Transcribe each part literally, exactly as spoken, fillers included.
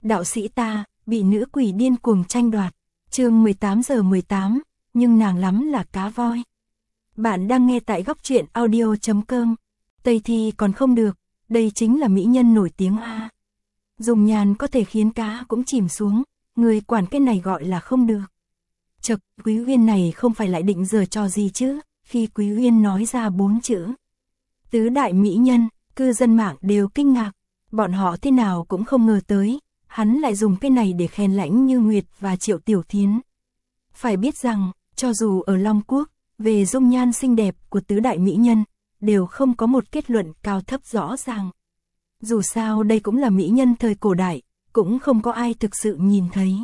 đạo sĩ ta, bị nữ quỷ điên cuồng tranh đoạt. Chương mười tám giờ mười tám, nhưng nàng lắm là cá voi. Bạn đang nghe tại góc truyện audio chấm com. Tây thi còn không được, đây chính là mỹ nhân nổi tiếng a. Dùng nhàn có thể khiến cá cũng chìm xuống, người quản cái này gọi là không được. Chậc, Quý Uyên này không phải lại định giở trò gì chứ? Khi Quý Uyên nói ra bốn chữ tứ đại mỹ nhân, cư dân mạng đều kinh ngạc, bọn họ thế nào cũng không ngờ tới, hắn lại dùng cái này để khen Lãnh Như Nguyệt và Triệu Tiểu Thiến. Phải biết rằng, cho dù ở Long Quốc, về dung nhan xinh đẹp của tứ đại mỹ nhân, đều không có một kết luận cao thấp rõ ràng. Dù sao đây cũng là mỹ nhân thời cổ đại, cũng không có ai thực sự nhìn thấy.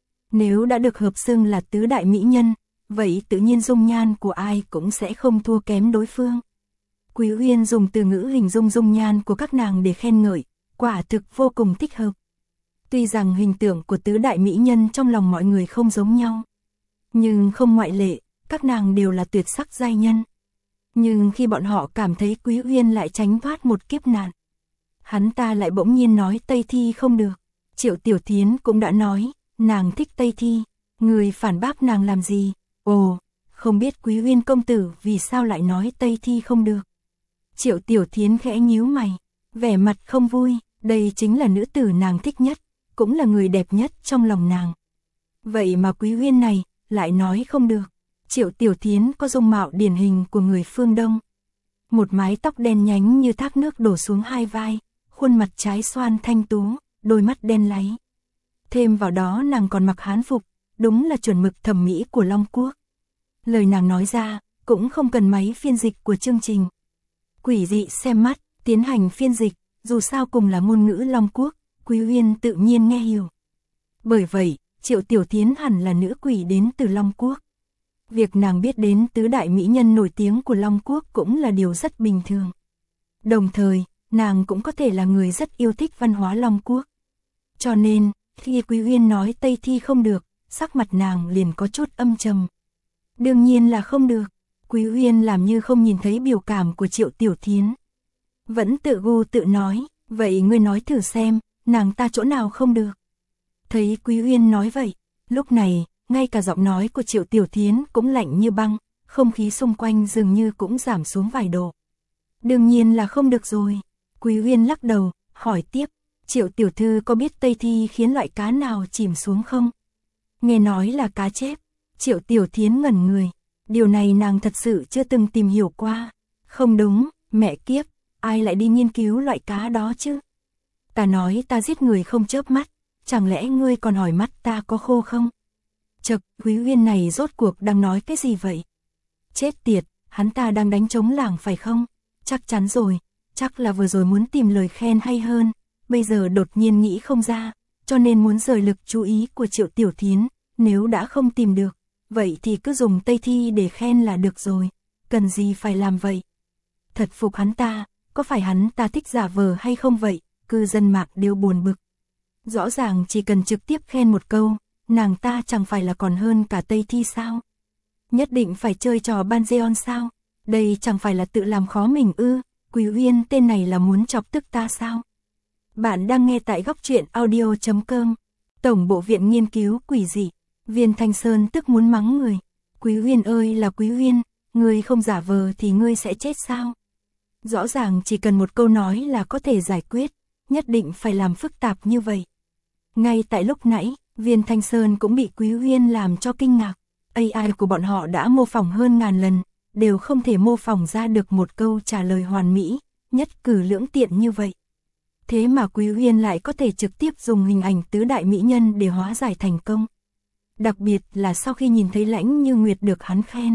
Nếu đã được hợp xưng là tứ đại mỹ nhân, vậy tự nhiên dung nhan của ai cũng sẽ không thua kém đối phương. Quý Uyên dùng từ ngữ hình dung dung nhan của các nàng để khen ngợi, quả thực vô cùng thích hợp. Tuy rằng hình tượng của tứ đại mỹ nhân trong lòng mọi người không giống nhau, nhưng không ngoại lệ, các nàng đều là tuyệt sắc giai nhân. Nhưng khi bọn họ cảm thấy Quý Uyên lại tránh thoát một kiếp nạn, hắn ta lại bỗng nhiên nói Tây thi không được. Triệu Tiểu Thiến cũng đã nói, nàng thích Tây thi, người phản bác nàng làm gì? Ồ, không biết Quý Uyên công tử vì sao lại nói Tây thi không được. Triệu Tiểu Thiến khẽ nhíu mày, vẻ mặt không vui, đây chính là nữ tử nàng thích nhất, cũng là người đẹp nhất trong lòng nàng. Vậy mà Quý Uyên này, lại nói không được. Triệu Tiểu Thiến có dung mạo điển hình của người phương Đông. Một mái tóc đen nhánh như thác nước đổ xuống hai vai, khuôn mặt trái xoan thanh tú, đôi mắt đen láy. Thêm vào đó nàng còn mặc hán phục, đúng là chuẩn mực thẩm mỹ của Long Quốc. Lời nàng nói ra, cũng không cần máy phiên dịch của chương trình Quỷ dị xem mắt, tiến hành phiên dịch, dù sao cùng là ngôn ngữ Long Quốc, Quý Uyên tự nhiên nghe hiểu. Bởi vậy, Triệu Tiểu Thiến hẳn là nữ quỷ đến từ Long Quốc. Việc nàng biết đến tứ đại mỹ nhân nổi tiếng của Long Quốc cũng là điều rất bình thường. Đồng thời, nàng cũng có thể là người rất yêu thích văn hóa Long Quốc. Cho nên, khi Quý Uyên nói Tây thi không được, sắc mặt nàng liền có chút âm trầm. Đương nhiên là không được. Quý Uyên làm như không nhìn thấy biểu cảm của Triệu Tiểu Thiến. Vẫn tự gu tự nói, vậy ngươi nói thử xem, nàng ta chỗ nào không được. Thấy Quý Uyên nói vậy, lúc này, ngay cả giọng nói của Triệu Tiểu Thiến cũng lạnh như băng, không khí xung quanh dường như cũng giảm xuống vài độ. Đương nhiên là không được rồi. Quý Uyên lắc đầu, hỏi tiếp, Triệu Tiểu Thư có biết Tây thi khiến loại cá nào chìm xuống không? Nghe nói là cá chép. Triệu Tiểu Thiến ngẩn người. Điều này nàng thật sự chưa từng tìm hiểu qua. Không đúng, mẹ kiếp, ai lại đi nghiên cứu loại cá đó chứ? Ta nói ta giết người không chớp mắt, chẳng lẽ ngươi còn hỏi mắt ta có khô không? Chậc, Quý Uyên này rốt cuộc đang nói cái gì vậy? Chết tiệt, hắn ta đang đánh trống lảng phải không? Chắc chắn rồi, chắc là vừa rồi muốn tìm lời khen hay hơn, bây giờ đột nhiên nghĩ không ra, cho nên muốn rời lực chú ý của Triệu Tiểu Thiến, nếu đã không tìm được, vậy thì cứ dùng Tây thi để khen là được rồi, cần gì phải làm vậy? Thật phục hắn ta, có phải hắn ta thích giả vờ hay không vậy? Cư dân mạng đều buồn bực. Rõ ràng chỉ cần trực tiếp khen một câu, nàng ta chẳng phải là còn hơn cả Tây thi sao? Nhất định phải chơi trò Banzeon sao? Đây chẳng phải là tự làm khó mình ư? Quý Uyên tên này là muốn chọc tức ta sao? Bạn đang nghe tại góc truyện audio chấm com. Tổng bộ viện nghiên cứu quỷ dị. Viên Thanh Sơn tức muốn mắng người. Quý Uyên ơi là Quý Uyên, ngươi không giả vờ thì ngươi sẽ chết sao? Rõ ràng chỉ cần một câu nói là có thể giải quyết, nhất định phải làm phức tạp như vậy. Ngay tại lúc nãy, Viên Thanh Sơn cũng bị Quý Uyên làm cho kinh ngạc. a i của bọn họ đã mô phỏng hơn ngàn lần, đều không thể mô phỏng ra được một câu trả lời hoàn mỹ, nhất cử lưỡng tiện như vậy. Thế mà Quý Uyên lại có thể trực tiếp dùng hình ảnh tứ đại mỹ nhân để hóa giải thành công. Đặc biệt là sau khi nhìn thấy Lãnh Như Nguyệt được hắn khen.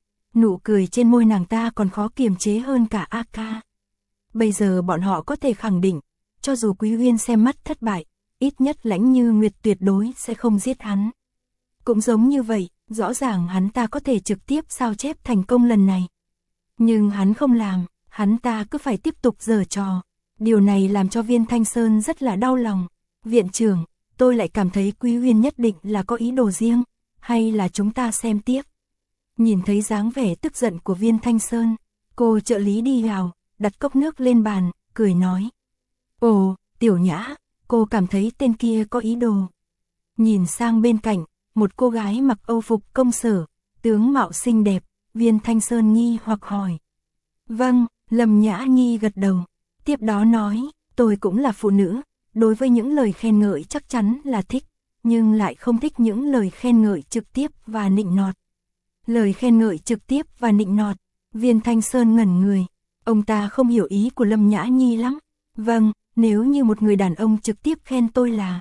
Nụ cười trên môi nàng ta còn khó kiềm chế hơn cả a ca. Bây giờ bọn họ có thể khẳng định, cho dù Quý Uyên xem mắt thất bại, ít nhất Lãnh Như Nguyệt tuyệt đối sẽ không giết hắn. Cũng giống như vậy, rõ ràng hắn ta có thể trực tiếp sao chép thành công lần này. Nhưng hắn không làm, hắn ta cứ phải tiếp tục giở trò. Điều này làm cho Viên Thanh Sơn rất là đau lòng. Viện trưởng, tôi lại cảm thấy Quý Uyên nhất định là có ý đồ riêng, hay là chúng ta xem tiếp. Nhìn thấy dáng vẻ tức giận của Viên Thanh Sơn, cô trợ lý đi vào, đặt cốc nước lên bàn, cười nói. Ồ, Tiểu Nhã, cô cảm thấy tên kia có ý đồ. Nhìn sang bên cạnh, một cô gái mặc âu phục công sở, tướng mạo xinh đẹp, Viên Thanh Sơn nghi hoặc hỏi. Vâng, Lâm Nhã Nhi gật đầu, tiếp đó nói, tôi cũng là phụ nữ, đối với những lời khen ngợi chắc chắn là thích, nhưng lại không thích những lời khen ngợi trực tiếp và nịnh nọt. Lời khen ngợi trực tiếp và nịnh nọt, Viên Thanh Sơn ngẩn người, ông ta không hiểu ý của Lâm Nhã Nhi lắm. Vâng, nếu như một người đàn ông trực tiếp khen tôi là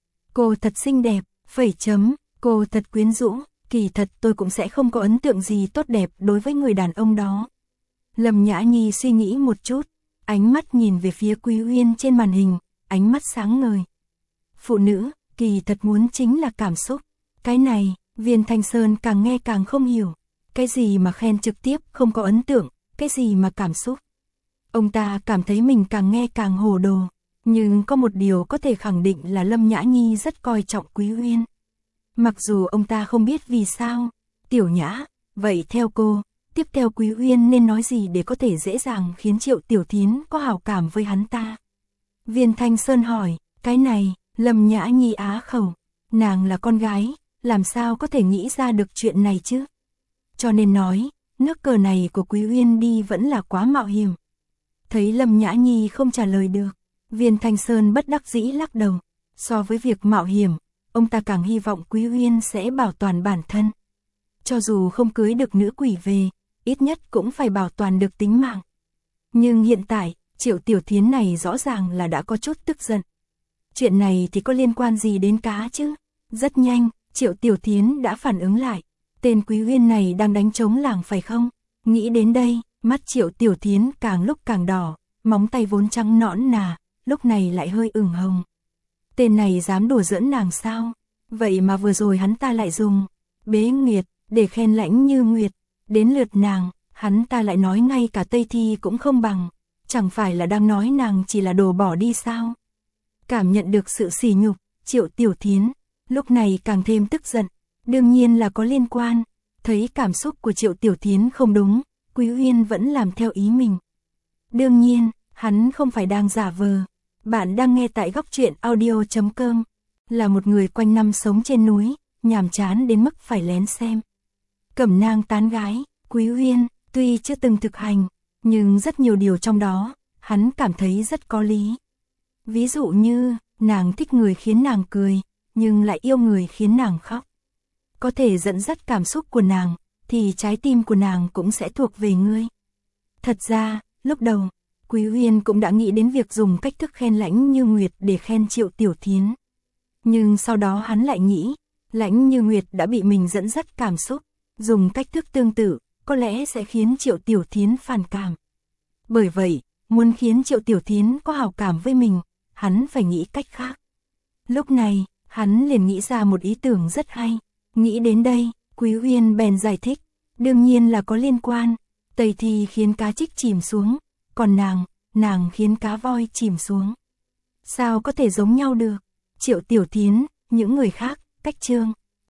cô thật xinh đẹp, phẩy chấm, cô thật quyến rũ, kỳ thật tôi cũng sẽ không có ấn tượng gì tốt đẹp đối với người đàn ông đó. Lâm Nhã Nhi suy nghĩ một chút, ánh mắt nhìn về phía Quý Uyên trên màn hình, ánh mắt sáng ngời. Phụ nữ, kỳ thật muốn chính là cảm xúc. Cái này, Viên Thanh Sơn càng nghe càng không hiểu. Cái gì mà khen trực tiếp không có ấn tượng, cái gì mà cảm xúc. Ông ta cảm thấy mình càng nghe càng hồ đồ. Nhưng có một điều có thể khẳng định là Lâm Nhã Nhi rất coi trọng Quý Uyên. Mặc dù ông ta không biết vì sao. Tiểu Nhã, vậy theo cô, tiếp theo Quý Uyên nên nói gì để có thể dễ dàng khiến Triệu Tiểu Thiến có hảo cảm với hắn ta? Viên Thanh Sơn hỏi, cái này, Lâm Nhã Nhi á khẩu. Nàng là con gái, làm sao có thể nghĩ ra được chuyện này chứ? Cho nên nói, nước cờ này của Quý Uyên đi vẫn là quá mạo hiểm. Thấy Lâm Nhã Nhi không trả lời được, Viên Thanh Sơn bất đắc dĩ lắc đầu. So với việc mạo hiểm, ông ta càng hy vọng Quý Uyên sẽ bảo toàn bản thân. Cho dù không cưới được nữ quỷ về, ít nhất cũng phải bảo toàn được tính mạng. Nhưng hiện tại, Triệu Tiểu Thiến này rõ ràng là đã có chút tức giận. Chuyện này thì có liên quan gì đến cá chứ? Rất nhanh, Triệu Tiểu Thiến đã phản ứng lại. Tên Quý Uyên này đang đánh trống làng phải không? Nghĩ đến đây, mắt Triệu Tiểu Thiến càng lúc càng đỏ, móng tay vốn trắng nõn nà, lúc này lại hơi ửng hồng. Tên này dám đùa giỡn nàng sao? Vậy mà vừa rồi hắn ta lại dùng Bế Nguyệt để khen Lãnh Như Nguyệt. Đến lượt nàng, hắn ta lại nói ngay cả Tây Thi cũng không bằng. Chẳng phải là đang nói nàng chỉ là đồ bỏ đi sao? Cảm nhận được sự sỉ nhục, Triệu Tiểu Thiến lúc này càng thêm tức giận. Đương nhiên là có liên quan. Thấy cảm xúc của Triệu Tiểu Thiến không đúng, Quý Uyên vẫn làm theo ý mình. Đương nhiên, hắn không phải đang giả vờ. Bạn đang nghe tại góc truyện audio chấm com. Là một người quanh năm sống trên núi, nhàm chán đến mức phải lén xem Cẩm Nang tán gái, Quý Uyên tuy chưa từng thực hành, nhưng rất nhiều điều trong đó, hắn cảm thấy rất có lý. Ví dụ như, nàng thích người khiến nàng cười, nhưng lại yêu người khiến nàng khóc. Có thể dẫn dắt cảm xúc của nàng, thì trái tim của nàng cũng sẽ thuộc về ngươi. Thật ra, lúc đầu, Quý Uyên cũng đã nghĩ đến việc dùng cách thức khen Lãnh Như Nguyệt để khen Triệu Tiểu Thiến. Nhưng sau đó hắn lại nghĩ, Lãnh Như Nguyệt đã bị mình dẫn dắt cảm xúc, dùng cách thức tương tự, có lẽ sẽ khiến Triệu Tiểu Thiến phản cảm. Bởi vậy, muốn khiến Triệu Tiểu Thiến có hảo cảm với mình, hắn phải nghĩ cách khác. Lúc này, hắn liền nghĩ ra một ý tưởng rất hay. Nghĩ đến đây, Quý Uyên bèn giải thích, đương nhiên là có liên quan. Tây Thi khiến cá trích chìm xuống, còn nàng, nàng khiến cá voi chìm xuống. Sao có thể giống nhau được? Triệu Tiểu Thiến, những người khác, cách chương.